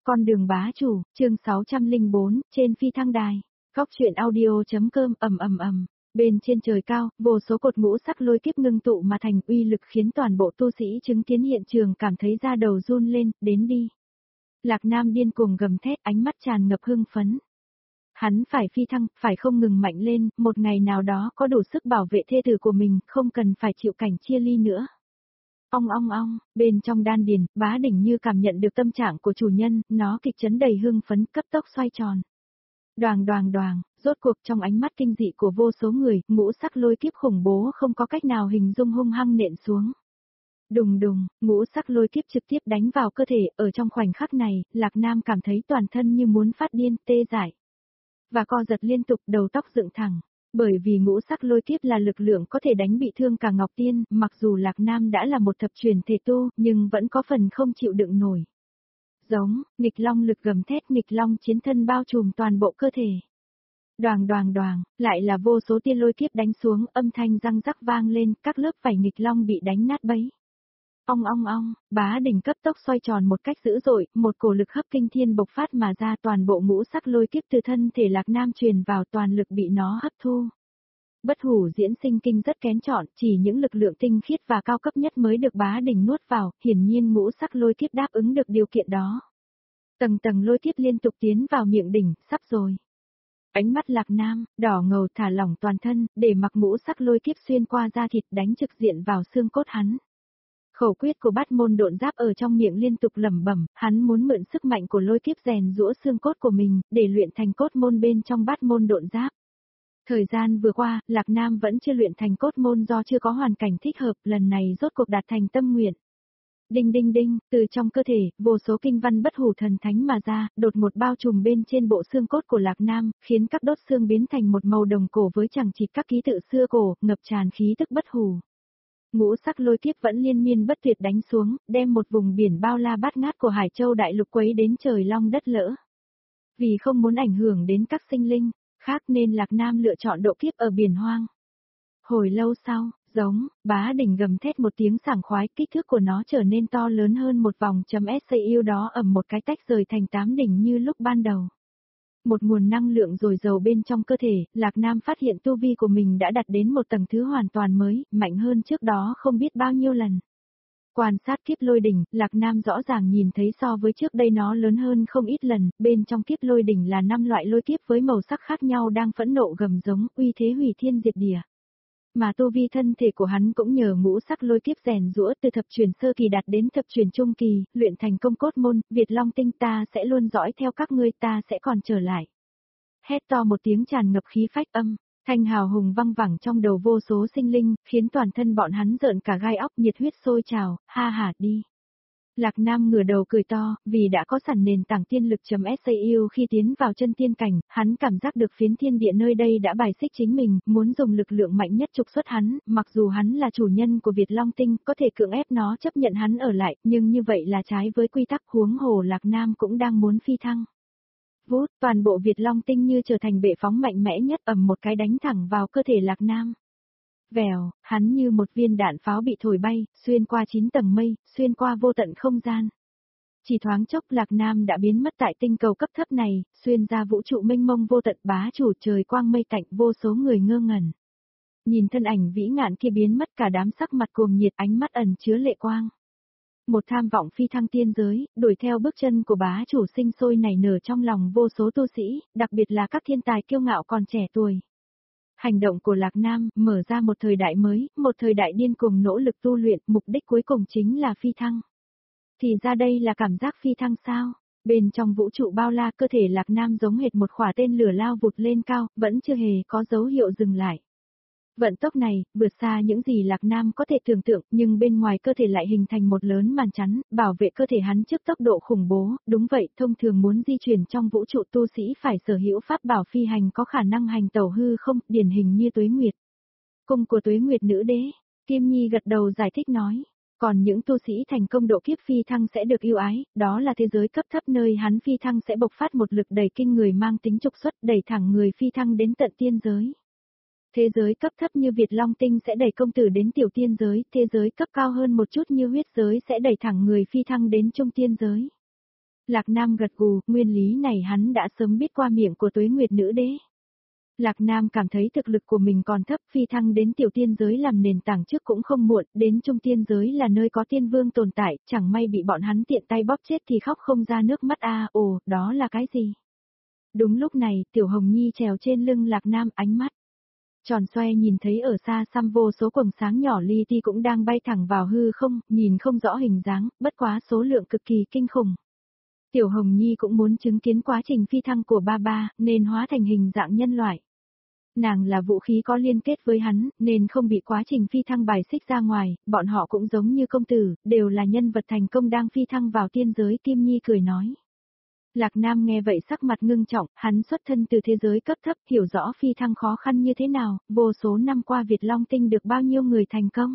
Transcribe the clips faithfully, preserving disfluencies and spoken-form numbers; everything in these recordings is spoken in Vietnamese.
Con đường bá chủ, chương sáu trăm lẻ bốn, trên phi thăng đài. Góc truyện audio.com ầm ầm ầm. Bên trên trời cao, vô số cột ngũ sắc lôi kiếp ngưng tụ mà thành uy lực khiến toàn bộ tu sĩ chứng kiến hiện trường cảm thấy da đầu run lên, đến đi. Lạc Nam điên cuồng gầm thét, ánh mắt tràn ngập hưng phấn. Hắn phải phi thăng, phải không ngừng mạnh lên, một ngày nào đó có đủ sức bảo vệ thê tử của mình, không cần phải chịu cảnh chia ly nữa. Ong ong ong, bên trong đan điền, bá đỉnh như cảm nhận được tâm trạng của chủ nhân, nó kịch chấn đầy hưng phấn, cấp tốc xoay tròn. Đoàng đoàng đoàng, rốt cuộc trong ánh mắt kinh dị của vô số người, ngũ sắc lôi kiếp khủng bố không có cách nào hình dung hung hăng nện xuống. Đùng đùng, ngũ sắc lôi kiếp trực tiếp đánh vào cơ thể, ở trong khoảnh khắc này, Lạc Nam cảm thấy toàn thân như muốn phát điên, tê dại. Và co giật liên tục, đầu tóc dựng thẳng. Bởi vì ngũ sắc lôi kiếp là lực lượng có thể đánh bị thương cả Ngọc Tiên, mặc dù Lạc Nam đã là một thập truyền thể tu, nhưng vẫn có phần không chịu đựng nổi. Giống, nghịch long lực gầm thét, nghịch long chiến thân bao trùm toàn bộ cơ thể. Đoàng đoàng đoàng, lại là vô số tia lôi kiếp đánh xuống, âm thanh răng rắc vang lên, các lớp vảy nghịch long bị đánh nát bấy. Ong ong ong, bá đỉnh cấp tốc xoay tròn một cách dữ dội, một cổ lực hấp kinh thiên bộc phát mà ra, toàn bộ ngũ sắc lôi kiếp từ thân thể Lạc Nam truyền vào, toàn lực bị nó hấp thu. Bất hủ diễn sinh kinh rất kén chọn, chỉ những lực lượng tinh khiết và cao cấp nhất mới được bá đỉnh nuốt vào, hiển nhiên ngũ sắc lôi kiếp đáp ứng được điều kiện đó. Tầng tầng lôi kiếp liên tục tiến vào miệng đỉnh, sắp rồi. Ánh mắt Lạc Nam, đỏ ngầu thả lỏng toàn thân, để mặc ngũ sắc lôi kiếp xuyên qua da thịt đánh trực diện vào xương cốt hắn. Khẩu quyết của bát môn độn giáp ở trong miệng liên tục lẩm bẩm, hắn muốn mượn sức mạnh của lôi kiếp rèn giũa xương cốt của mình, để luyện thành cốt môn bên trong bát môn độn giáp. Thời gian vừa qua, Lạc Nam vẫn chưa luyện thành cốt môn do chưa có hoàn cảnh thích hợp, lần này rốt cuộc đạt thành tâm nguyện. Đinh đinh đinh, từ trong cơ thể, vô số kinh văn bất hủ thần thánh mà ra, đột ngột bao trùm bên trên bộ xương cốt của Lạc Nam, khiến các đốt xương biến thành một màu đồng cổ với chẳng chịt các ký tự xưa cổ, ngập tràn khí tức bất hủ. Ngũ sắc lôi kiếp vẫn liên miên bất tuyệt đánh xuống, đem một vùng biển bao la bát ngát của Hải Châu đại lục quấy đến trời long đất lỡ. Vì không muốn ảnh hưởng đến các sinh linh khác nên Lạc Nam lựa chọn độ kiếp ở biển hoang. Hồi lâu sau, giống, bá đỉnh gầm thét một tiếng sảng khoái, kích thước của nó trở nên to lớn hơn một vòng chấm S yêu đó ầm một cái tách rời thành tám đỉnh như lúc ban đầu. Một nguồn năng lượng dồi dào bên trong cơ thể, Lạc Nam phát hiện tu vi của mình đã đạt đến một tầng thứ hoàn toàn mới, mạnh hơn trước đó không biết bao nhiêu lần. Quan sát kiếp lôi đỉnh, Lạc Nam rõ ràng nhìn thấy so với trước đây nó lớn hơn không ít lần, bên trong kiếp lôi đỉnh là năm loại lôi kiếp với màu sắc khác nhau đang phẫn nộ gầm giống, uy thế hủy thiên diệt địa. Mà tu vi thân thể của hắn cũng nhờ ngũ sắc lôi kiếp rèn giũa từ thập truyền sơ kỳ đạt đến thập truyền trung kỳ, luyện thành công cốt môn, Việt Long Tinh ta sẽ luôn dõi theo các ngươi, ta sẽ còn trở lại. Hét to một tiếng tràn ngập khí phách âm, thanh hào hùng văng vẳng trong đầu vô số sinh linh, khiến toàn thân bọn hắn rợn cả gai óc, nhiệt huyết sôi trào, ha hả đi. Lạc Nam ngửa đầu cười to, vì đã có sẵn nền tảng tiên lực chấm sau khi tiến vào chân tiên cảnh, hắn cảm giác được phiến thiên địa nơi đây đã bài xích chính mình, muốn dùng lực lượng mạnh nhất trục xuất hắn, mặc dù hắn là chủ nhân của Việt Long Tinh, có thể cưỡng ép nó chấp nhận hắn ở lại, nhưng như vậy là trái với quy tắc, huống hồ Lạc Nam cũng đang muốn phi thăng. Vút, toàn bộ Việt Long Tinh như trở thành bệ phóng mạnh mẽ nhất, ầm một cái đánh thẳng vào cơ thể Lạc Nam. Vèo, hắn như một viên đạn pháo bị thổi bay, xuyên qua chín tầng mây, xuyên qua vô tận không gian. Chỉ thoáng chốc Lạc Nam đã biến mất tại tinh cầu cấp thấp này, xuyên ra vũ trụ mênh mông vô tận, bá chủ trời quang mây tạnh, vô số người ngơ ngẩn. Nhìn thân ảnh vĩ ngạn kia biến mất, cả đám sắc mặt cuồng nhiệt, ánh mắt ẩn chứa lệ quang. Một tham vọng phi thăng tiên giới, đuổi theo bước chân của bá chủ sinh sôi nảy nở trong lòng vô số tu sĩ, đặc biệt là các thiên tài kiêu ngạo còn trẻ tuổi. Hành động của Lạc Nam mở ra một thời đại mới, một thời đại điên cuồng nỗ lực tu luyện, mục đích cuối cùng chính là phi thăng. Thì ra đây là cảm giác phi thăng sao? Bên trong vũ trụ bao la, cơ thể Lạc Nam giống hệt một khỏa tên lửa lao vụt lên cao, vẫn chưa hề có dấu hiệu dừng lại. Vận tốc này, vượt xa những gì Lạc Nam có thể tưởng tượng, nhưng bên ngoài cơ thể lại hình thành một lớn màn chắn, bảo vệ cơ thể hắn trước tốc độ khủng bố. Đúng vậy, thông thường muốn di chuyển trong vũ trụ tu sĩ phải sở hữu pháp bảo phi hành có khả năng hành tẩu hư không, điển hình như Tuế Nguyệt. Cung của Tuế Nguyệt nữ đế, Kim Nhi gật đầu giải thích nói. Còn những tu sĩ thành công độ kiếp phi thăng sẽ được ưu ái, đó là thế giới cấp thấp nơi hắn phi thăng sẽ bộc phát một lực đầy kinh người mang tính trục xuất, đẩy thẳng người phi thăng đến tận tiên giới. Thế giới cấp thấp như Việt Long Tinh sẽ đẩy công tử đến tiểu tiên giới, thế giới cấp cao hơn một chút như huyết giới sẽ đẩy thẳng người phi thăng đến trung tiên giới. Lạc Nam gật gù, nguyên lý này hắn đã sớm biết qua miệng của Tuế Nguyệt Nữ Đế. Lạc Nam cảm thấy thực lực của mình còn thấp, phi thăng đến tiểu tiên giới làm nền tảng trước cũng không muộn, đến trung tiên giới là nơi có tiên vương tồn tại, chẳng may bị bọn hắn tiện tay bóp chết thì khóc không ra nước mắt a. À, ồ, đó là cái gì? Đúng lúc này, Tiểu Hồng Nhi trèo trên lưng Lạc Nam, ánh mắt tròn xoe nhìn thấy ở xa xăm vô số quầng sáng nhỏ li ti cũng đang bay thẳng vào hư không, nhìn không rõ hình dáng, bất quá số lượng cực kỳ kinh khủng. Tiểu Hồng Nhi cũng muốn chứng kiến quá trình phi thăng của ba ba, nên hóa thành hình dạng nhân loại. Nàng là vũ khí có liên kết với hắn, nên không bị quá trình phi thăng bài xích ra ngoài, bọn họ cũng giống như công tử, đều là nhân vật thành công đang phi thăng vào tiên giới. Kim Nhi cười nói. Lạc Nam nghe vậy sắc mặt ngưng trọng, hắn xuất thân từ thế giới cấp thấp, hiểu rõ phi thăng khó khăn như thế nào, vô số năm qua Việt Long Tinh được bao nhiêu người thành công.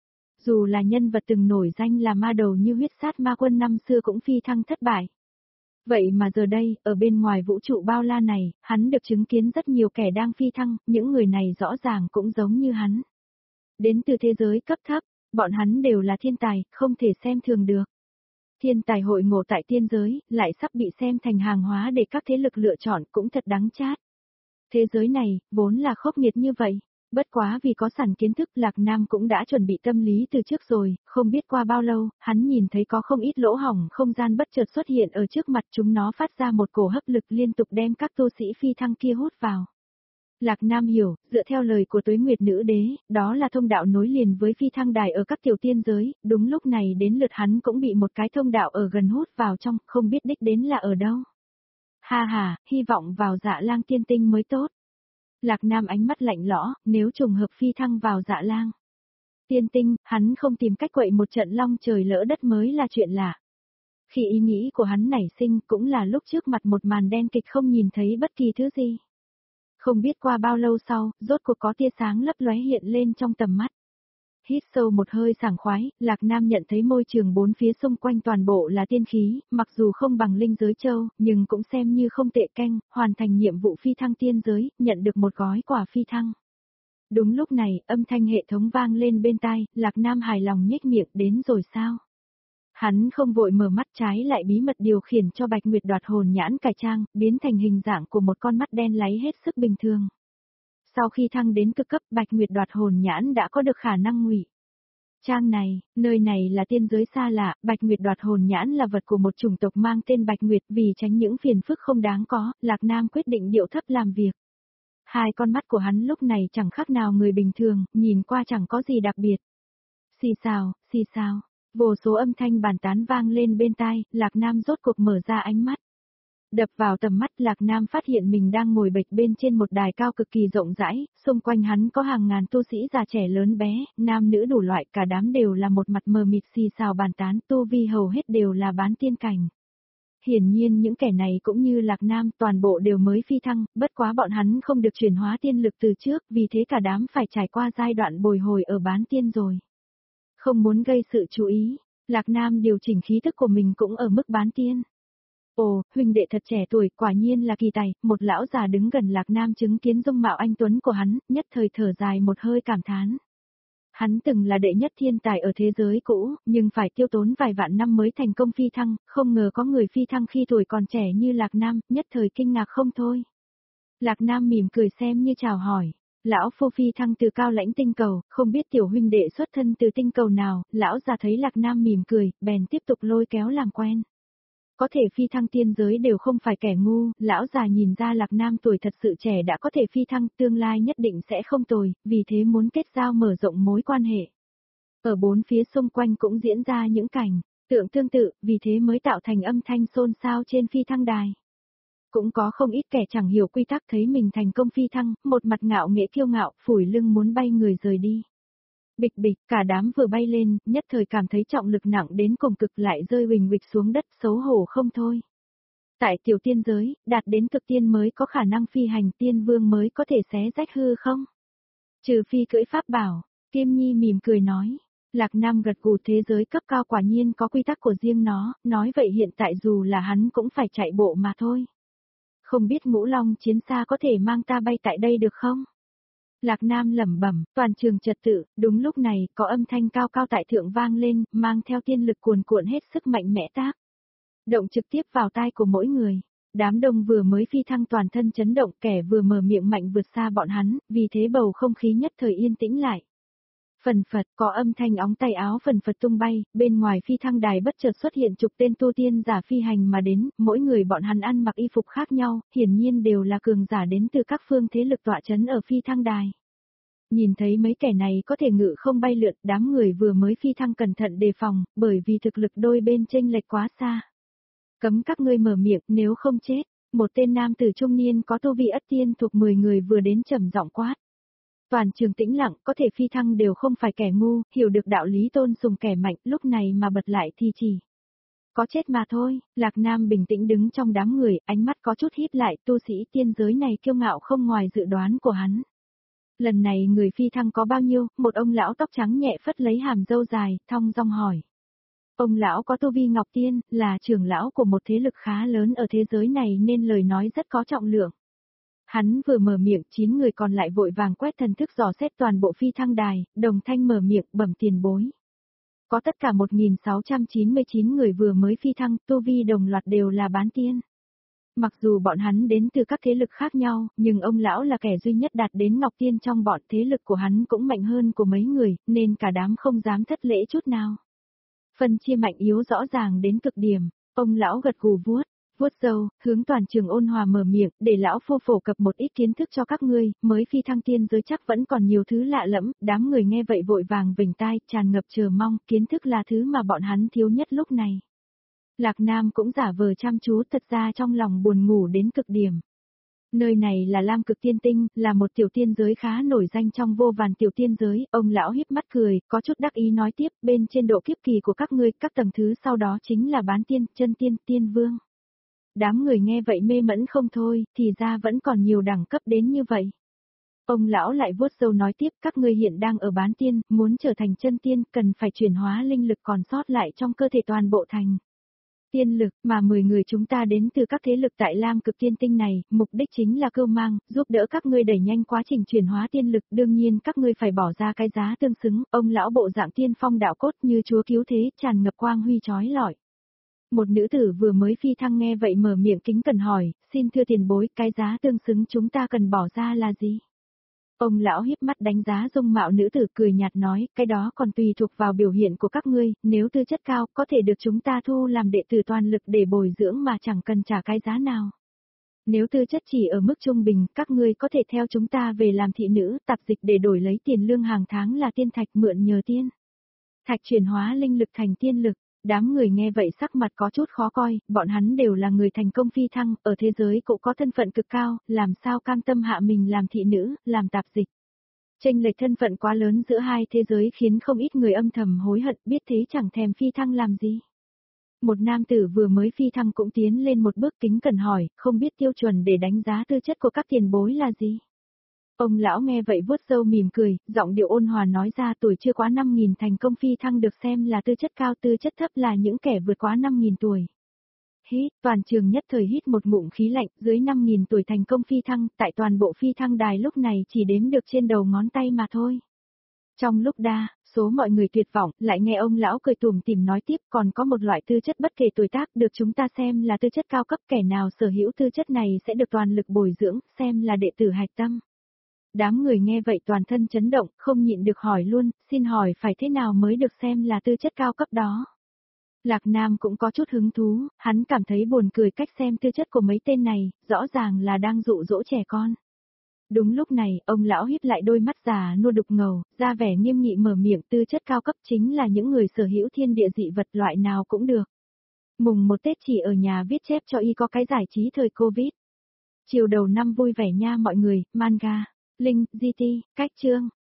Dù là nhân vật từng nổi danh là ma đầu như huyết sát ma quân năm xưa cũng phi thăng thất bại. Vậy mà giờ đây, ở bên ngoài vũ trụ bao la này, hắn được chứng kiến rất nhiều kẻ đang phi thăng, những người này rõ ràng cũng giống như hắn. Đến từ thế giới cấp thấp, bọn hắn đều là thiên tài, không thể xem thường được. Thiên tài hội ngộ tại tiên giới, lại sắp bị xem thành hàng hóa để các thế lực lựa chọn, cũng thật đáng chát. Thế giới này, vốn là khốc nghiệt như vậy. Bất quá vì có sẵn kiến thức, Lạc Nam cũng đã chuẩn bị tâm lý từ trước rồi, không biết qua bao lâu, hắn nhìn thấy có không ít lỗ hổng không gian bất chợt xuất hiện ở trước mặt, chúng nó phát ra một cổ hấp lực liên tục đem các tu sĩ phi thăng kia hút vào. Lạc Nam hiểu, dựa theo lời của Tuế Nguyệt Nữ Đế, đó là thông đạo nối liền với phi thăng đài ở các tiểu tiên giới, đúng lúc này đến lượt hắn cũng bị một cái thông đạo ở gần hút vào trong, không biết đích đến là ở đâu. Ha ha, hy vọng vào Dạ Lang tiên tinh mới tốt. Lạc Nam ánh mắt lạnh lõ, nếu trùng hợp phi thăng vào Dạ Lang tiên tinh, hắn không tìm cách quậy một trận long trời lỡ đất mới là chuyện lạ. Khi ý nghĩ của hắn nảy sinh cũng là lúc trước mặt một màn đen kịch không nhìn thấy bất kỳ thứ gì. Không biết qua bao lâu sau, rốt cuộc có tia sáng lấp lóe hiện lên trong tầm mắt. Hít sâu một hơi sảng khoái, Lạc Nam nhận thấy môi trường bốn phía xung quanh toàn bộ là tiên khí, mặc dù không bằng linh giới châu, nhưng cũng xem như không tệ canh, hoàn thành nhiệm vụ phi thăng tiên giới, nhận được một gói quà phi thăng. Đúng lúc này, âm thanh hệ thống vang lên bên tai, Lạc Nam hài lòng nhếch miệng, đến rồi sao? Hắn không vội mở mắt, trái lại bí mật điều khiển cho Bạch Nguyệt đoạt hồn nhãn cải trang, biến thành hình dạng của một con mắt đen láy hết sức bình thường. Sau khi thăng đến cực cấp, Bạch Nguyệt đoạt hồn nhãn đã có được khả năng ngụy trang này, nơi này là tiên giới xa lạ, Bạch Nguyệt đoạt hồn nhãn là vật của một chủng tộc mang tên Bạch Nguyệt, vì tránh những phiền phức không đáng có, Lạc Nam quyết định điệu thấp làm việc. Hai con mắt của hắn lúc này chẳng khác nào người bình thường, nhìn qua chẳng có gì đặc biệt. Xì xào, xì xào, vô số âm thanh bàn tán vang lên bên tai, Lạc Nam rốt cuộc mở ra ánh mắt. Đập vào tầm mắt, Lạc Nam phát hiện mình đang ngồi bệt bên trên một đài cao cực kỳ rộng rãi, xung quanh hắn có hàng ngàn tu sĩ già trẻ lớn bé, nam nữ đủ loại, cả đám đều là một mặt mờ mịt xì xào bàn tán, tu vi hầu hết đều là bán tiên cảnh. Hiển nhiên những kẻ này cũng như Lạc Nam, toàn bộ đều mới phi thăng, bất quá bọn hắn không được chuyển hóa tiên lực từ trước, vì thế cả đám phải trải qua giai đoạn bồi hồi ở bán tiên rồi. Không muốn gây sự chú ý, Lạc Nam điều chỉnh khí thức của mình cũng ở mức bán tiên. Ồ, huynh đệ thật trẻ tuổi, quả nhiên là kỳ tài, một lão già đứng gần Lạc Nam chứng kiến dung mạo anh tuấn của hắn, nhất thời thở dài một hơi cảm thán. Hắn từng là đệ nhất thiên tài ở thế giới cũ, nhưng phải tiêu tốn vài vạn năm mới thành công phi thăng, không ngờ có người phi thăng khi tuổi còn trẻ như Lạc Nam, nhất thời kinh ngạc không thôi. Lạc Nam mỉm cười xem như chào hỏi. Lão phu phi thăng từ cao lãnh tinh cầu, không biết tiểu huynh đệ xuất thân từ tinh cầu nào, lão già thấy Lạc Nam mỉm cười, bèn tiếp tục lôi kéo làm quen. Có thể phi thăng tiên giới đều không phải kẻ ngu, lão già nhìn ra Lạc Nam tuổi thật sự trẻ đã có thể phi thăng, tương lai nhất định sẽ không tồi, vì thế muốn kết giao mở rộng mối quan hệ. Ở bốn phía xung quanh cũng diễn ra những cảnh tượng tương tự, vì thế mới tạo thành âm thanh xôn xao trên phi thăng đài. Cũng có không ít kẻ chẳng hiểu quy tắc thấy mình thành công phi thăng, một mặt ngạo nghễ kiêu ngạo, phủi lưng muốn bay người rời đi. Bịch bịch, cả đám vừa bay lên, nhất thời cảm thấy trọng lực nặng đến cùng cực lại rơi huỳnh huỵch xuống đất, xấu hổ không thôi. Tại tiểu tiên giới, đạt đến cực tiên mới có khả năng phi hành, tiên vương mới có thể xé rách hư không? Trừ phi cưỡi pháp bảo, Kim Nhi mỉm cười nói. Lạc Nam gật gù, thế giới cấp cao quả nhiên có quy tắc của riêng nó, nói vậy hiện tại dù là hắn cũng phải chạy bộ mà thôi. Không biết Ngũ Long chiến xa có thể mang ta bay tại đây được không? Lạc Nam lẩm bẩm, toàn trường trật tự, đúng lúc này, có âm thanh cao cao tại thượng vang lên, mang theo tiên lực cuồn cuộn hết sức mạnh mẽ tác. động trực tiếp vào tai của mỗi người. Đám đông vừa mới phi thăng toàn thân chấn động, kẻ vừa mở miệng mạnh vượt xa bọn hắn, vì thế bầu không khí nhất thời yên tĩnh lại. Phần phật, có âm thanh óng tay áo phần phật tung bay, bên ngoài phi thăng đài bất chợt xuất hiện chục tên tu tiên giả phi hành mà đến, mỗi người bọn hắn ăn mặc y phục khác nhau, hiển nhiên đều là cường giả đến từ các phương thế lực tọa chấn ở phi thăng đài. Nhìn thấy mấy kẻ này có thể ngự không bay lượn, đám người vừa mới phi thăng cẩn thận đề phòng, bởi vì thực lực đôi bên chênh lệch quá xa. Cấm các ngươi mở miệng, nếu không chết. Một tên nam tử trung niên có tu vi ất tiên thuộc mười người vừa đến trầm giọng quát. Toàn trường tĩnh lặng, có thể phi thăng đều không phải kẻ ngu, hiểu được đạo lý tôn sùng kẻ mạnh, lúc này mà bật lại thì chỉ có chết mà thôi. Lạc Nam bình tĩnh đứng trong đám người, ánh mắt có chút híp lại, tu sĩ tiên giới này kiêu ngạo không ngoài dự đoán của hắn. Lần này người phi thăng có bao nhiêu? Một ông lão tóc trắng nhẹ phất lấy hàm râu dài, thong dong hỏi. Ông lão có tu vi ngọc tiên, là trưởng lão của một thế lực khá lớn ở thế giới này nên lời nói rất có trọng lượng. Hắn vừa mở miệng, chín người còn lại vội vàng quét thần thức dò xét toàn bộ phi thăng đài, đồng thanh mở miệng, bẩm tiền bối. Có tất cả một nghìn sáu trăm chín mươi chín người vừa mới phi thăng, tu vi đồng loạt đều là bán tiên. Mặc dù bọn hắn đến từ các thế lực khác nhau, nhưng ông lão là kẻ duy nhất đạt đến ngọc tiên trong bọn, thế lực của hắn cũng mạnh hơn của mấy người, nên cả đám không dám thất lễ chút nào. Phân chia mạnh yếu rõ ràng đến cực điểm, ông lão gật gù vuốt, vuốt râu, hướng toàn trường ôn hòa mở miệng, để lão phu phổ cập một ít kiến thức cho các ngươi, mới phi thăng tiên giới chắc vẫn còn nhiều thứ lạ lẫm, đám người nghe vậy vội vàng vểnh tai, tràn ngập chờ mong, kiến thức là thứ mà bọn hắn thiếu nhất lúc này. Lạc Nam cũng giả vờ chăm chú, thật ra trong lòng buồn ngủ đến cực điểm. Nơi này là Lam Cực Tiên Tinh, là một tiểu tiên giới khá nổi danh trong vô vàn tiểu tiên giới, ông lão híp mắt cười, có chút đắc ý nói tiếp, bên trên độ kiếp kỳ của các ngươi, các tầng thứ sau đó chính là bán tiên, chân tiên, tiên vương. Đám người nghe vậy mê mẫn không thôi, thì ra vẫn còn nhiều đẳng cấp đến như vậy. Ông lão lại vuốt râu nói tiếp, các ngươi hiện đang ở bán tiên, muốn trở thành chân tiên, cần phải chuyển hóa linh lực còn sót lại trong cơ thể toàn bộ thành tiên lực, mà mười người chúng ta đến từ các thế lực tại Lam Cực Tiên Tinh này, mục đích chính là cưu mang, giúp đỡ các ngươi đẩy nhanh quá trình chuyển hóa tiên lực, đương nhiên các ngươi phải bỏ ra cái giá tương xứng. Ông lão bộ dạng tiên phong đạo cốt như chúa cứu thế, tràn ngập quang huy chói lọi. Một nữ tử vừa mới phi thăng nghe vậy mở miệng kính cẩn hỏi, xin thưa tiền bối, cái giá tương xứng chúng ta cần bỏ ra là gì? Ông lão híp mắt đánh giá dung mạo nữ tử, cười nhạt nói, cái đó còn tùy thuộc vào biểu hiện của các ngươi, nếu tư chất cao, có thể được chúng ta thu làm đệ tử toàn lực để bồi dưỡng mà chẳng cần trả cái giá nào. Nếu tư chất chỉ ở mức trung bình, các ngươi có thể theo chúng ta về làm thị nữ, tạp dịch để đổi lấy tiền lương hàng tháng là tiên thạch, mượn nhờ tiên thạch chuyển hóa linh lực thành tiên lực. Đám người nghe vậy sắc mặt có chút khó coi, bọn hắn đều là người thành công phi thăng, ở thế giới cũng có thân phận cực cao, làm sao cam tâm hạ mình làm thị nữ, làm tạp dịch. Chênh lệch thân phận quá lớn giữa hai thế giới khiến không ít người âm thầm hối hận, biết thế chẳng thèm phi thăng làm gì. Một nam tử vừa mới phi thăng cũng tiến lên một bước kính cẩn hỏi, không biết tiêu chuẩn để đánh giá tư chất của các tiền bối là gì. Ông lão nghe vậy vuốt râu mỉm cười, giọng điệu ôn hòa nói ra, tuổi chưa quá năm nghìn thành công phi thăng được xem là tư chất cao, tư chất thấp là những kẻ vượt quá năm nghìn tuổi. Hít, toàn trường nhất thời hít một ngụm khí lạnh, dưới năm nghìn tuổi thành công phi thăng, tại toàn bộ phi thăng đài lúc này chỉ đếm được trên đầu ngón tay mà thôi. Trong lúc đa số mọi người tuyệt vọng, lại nghe ông lão cười tủm tỉm nói tiếp, còn có một loại tư chất bất kể tuổi tác được chúng ta xem là tư chất cao cấp, kẻ nào sở hữu tư chất này sẽ được toàn lực bồi dưỡng, xem là đệ tử hạch tâm. Đám người nghe vậy toàn thân chấn động, không nhịn được hỏi luôn, xin hỏi phải thế nào mới được xem là tư chất cao cấp đó. Lạc Nam cũng có chút hứng thú, hắn cảm thấy buồn cười cách xem tư chất của mấy tên này, rõ ràng là đang dụ dỗ trẻ con. Đúng lúc này, ông lão híp lại đôi mắt già nua đục ngầu, ra vẻ nghiêm nghị mở miệng, tư chất cao cấp chính là những người sở hữu thiên địa dị vật loại nào cũng được. Mùng một Tết chỉ ở nhà viết chép cho y có cái giải trí thời Covid. Chiều đầu năm vui vẻ nha mọi người, manga, link, giê tê, cách chương.